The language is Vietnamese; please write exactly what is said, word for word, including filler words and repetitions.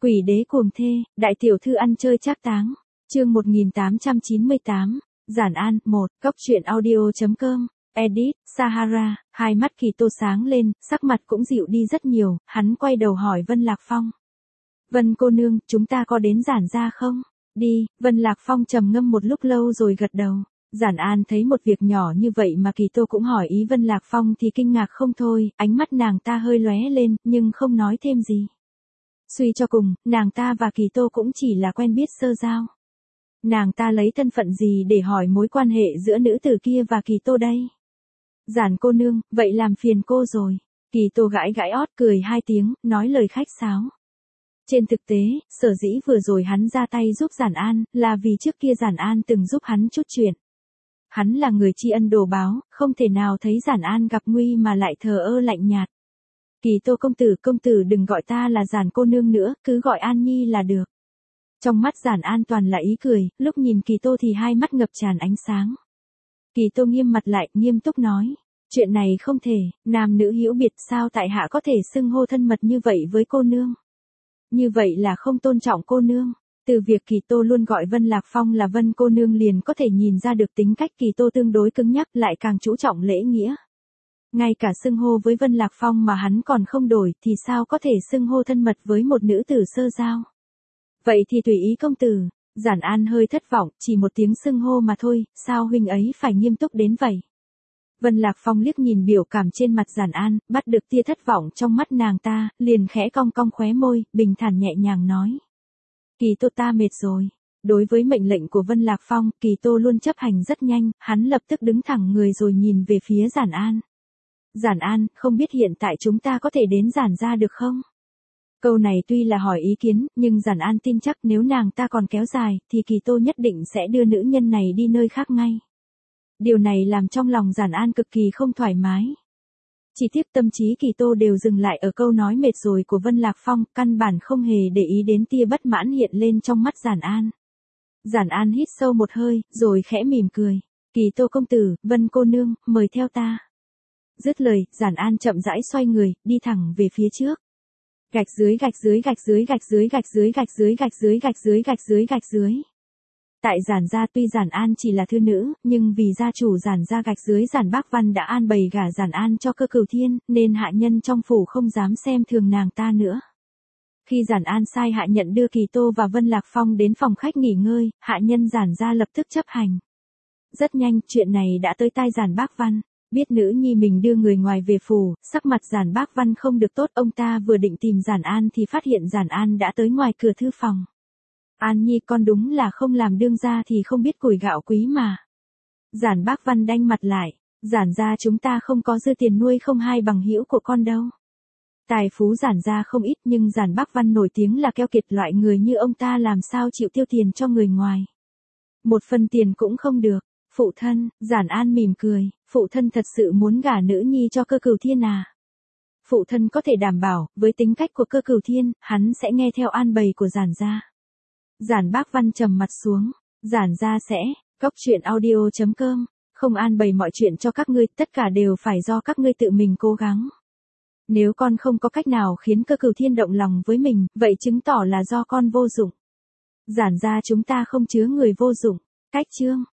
Quỷ đế cuồng thê, đại tiểu thư ăn chơi trác táng. Chương một nghìn tám trăm chín mươi tám. Giản An, một, Cốc truyện audio.com. Edit, Sahara, hai mắt Kỳ Tô sáng lên, sắc mặt cũng dịu đi rất nhiều, hắn quay đầu hỏi Vân Lạc Phong. Vân cô nương, chúng ta có đến Giản gia không? Đi, Vân Lạc Phong trầm ngâm một lúc lâu rồi gật đầu. Giản An thấy một việc nhỏ như vậy mà Kỳ Tô cũng hỏi ý Vân Lạc Phong thì kinh ngạc không thôi, ánh mắt nàng ta hơi lóe lên, nhưng không nói thêm gì. Suy cho cùng, nàng ta và Kỳ Tô cũng chỉ là quen biết sơ giao. Nàng ta lấy thân phận gì để hỏi mối quan hệ giữa nữ tử kia và Kỳ Tô đây? Giản cô nương, vậy làm phiền cô rồi. Kỳ Tô gãi gãi ót cười hai tiếng, nói lời khách sáo. Trên thực tế, sở dĩ vừa rồi hắn ra tay giúp Giản An, là vì trước kia Giản An từng giúp hắn chút chuyện. Hắn là người tri ân đồ báo, không thể nào thấy Giản An gặp nguy mà lại thờ ơ lạnh nhạt. Kỳ Tô công tử, công tử đừng gọi ta là Giản cô nương nữa, cứ gọi An Nhi là được. Trong mắt Giản An toàn là ý cười, lúc nhìn Kỳ Tô thì hai mắt ngập tràn ánh sáng. Kỳ Tô nghiêm mặt lại, nghiêm túc nói. Chuyện này không thể, nam nữ hữu biệt, sao tại hạ có thể xưng hô thân mật như vậy với cô nương? Như vậy là không tôn trọng cô nương. Từ việc Kỳ Tô luôn gọi Vân Lạc Phong là Vân cô nương liền có thể nhìn ra được tính cách Kỳ Tô tương đối cứng nhắc, lại càng chú trọng lễ nghĩa. Ngay cả xưng hô với Vân Lạc Phong mà hắn còn không đổi thì sao có thể xưng hô thân mật với một nữ tử sơ giao. Vậy thì tùy ý công tử. Giản An hơi thất vọng, chỉ một tiếng xưng hô mà thôi, sao huynh ấy phải nghiêm túc đến vậy? Vân Lạc Phong liếc nhìn biểu cảm trên mặt Giản An, bắt được tia thất vọng trong mắt nàng ta, liền khẽ cong cong khóe môi, bình thản nhẹ nhàng nói. Kỳ Tô ta mệt rồi. Đối với mệnh lệnh của Vân Lạc Phong, Kỳ Tô luôn chấp hành rất nhanh, hắn lập tức đứng thẳng người rồi nhìn về phía Giản An. Giản An, không biết hiện tại chúng ta có thể đến Giản gia được không? Câu này tuy là hỏi ý kiến, nhưng Giản An tin chắc nếu nàng ta còn kéo dài, thì Kỳ Tô nhất định sẽ đưa nữ nhân này đi nơi khác ngay. Điều này làm trong lòng Giản An cực kỳ không thoải mái. Chỉ tiếc tâm trí Kỳ Tô đều dừng lại ở câu nói mệt rồi của Vân Lạc Phong, căn bản không hề để ý đến tia bất mãn hiện lên trong mắt Giản An. Giản An hít sâu một hơi, rồi khẽ mỉm cười. Kỳ Tô công tử, Vân cô nương, mời theo ta. Dứt lời, Giản An chậm rãi xoay người, đi thẳng về phía trước. Gạch dưới gạch dưới gạch dưới gạch dưới gạch dưới gạch dưới gạch dưới gạch dưới gạch dưới gạch dưới. Tại Giản gia tuy Giản An chỉ là thư nữ, nhưng vì gia chủ Giản gia gạch dưới Giản Bác Văn đã an bày gả Giản An cho Cơ Cửu Thiên, nên hạ nhân trong phủ không dám xem thường nàng ta nữa. Khi Giản An sai hạ nhận đưa Kỳ Tô và Vân Lạc Phong đến phòng khách nghỉ ngơi, hạ nhân Giản gia lập tức chấp hành. Rất nhanh, chuyện này đã tới tai Giản Bác Văn. Biết nữ nhi mình đưa người ngoài về phủ, sắc mặt Giản Bác Văn không được tốt, ông ta vừa định tìm Giản An thì phát hiện Giản An đã tới ngoài cửa thư phòng. An Nhi con đúng là không làm đương gia thì không biết củi gạo quý mà. Giản Bác Văn đanh mặt lại, Giản gia chúng ta không có dư tiền nuôi không hai bằng hữu của con đâu. Tài phú Giản gia không ít nhưng Giản Bác Văn nổi tiếng là keo kiệt, loại người như ông ta làm sao chịu tiêu tiền cho người ngoài. Một phần tiền cũng không được. Phụ thân, Giản An mỉm cười, phụ thân thật sự muốn gả nữ nhi cho Cơ Cửu Thiên à? Phụ thân có thể đảm bảo, với tính cách của Cơ Cửu Thiên, hắn sẽ nghe theo an bày của Giản gia. Giản Bác Văn trầm mặt xuống, Giản gia sẽ, Cốc truyện audio.com, không an bày mọi chuyện cho các ngươi, tất cả đều phải do các ngươi tự mình cố gắng. Nếu con không có cách nào khiến Cơ Cửu Thiên động lòng với mình, vậy chứng tỏ là do con vô dụng. Giản gia chúng ta không chứa người vô dụng. Cách chương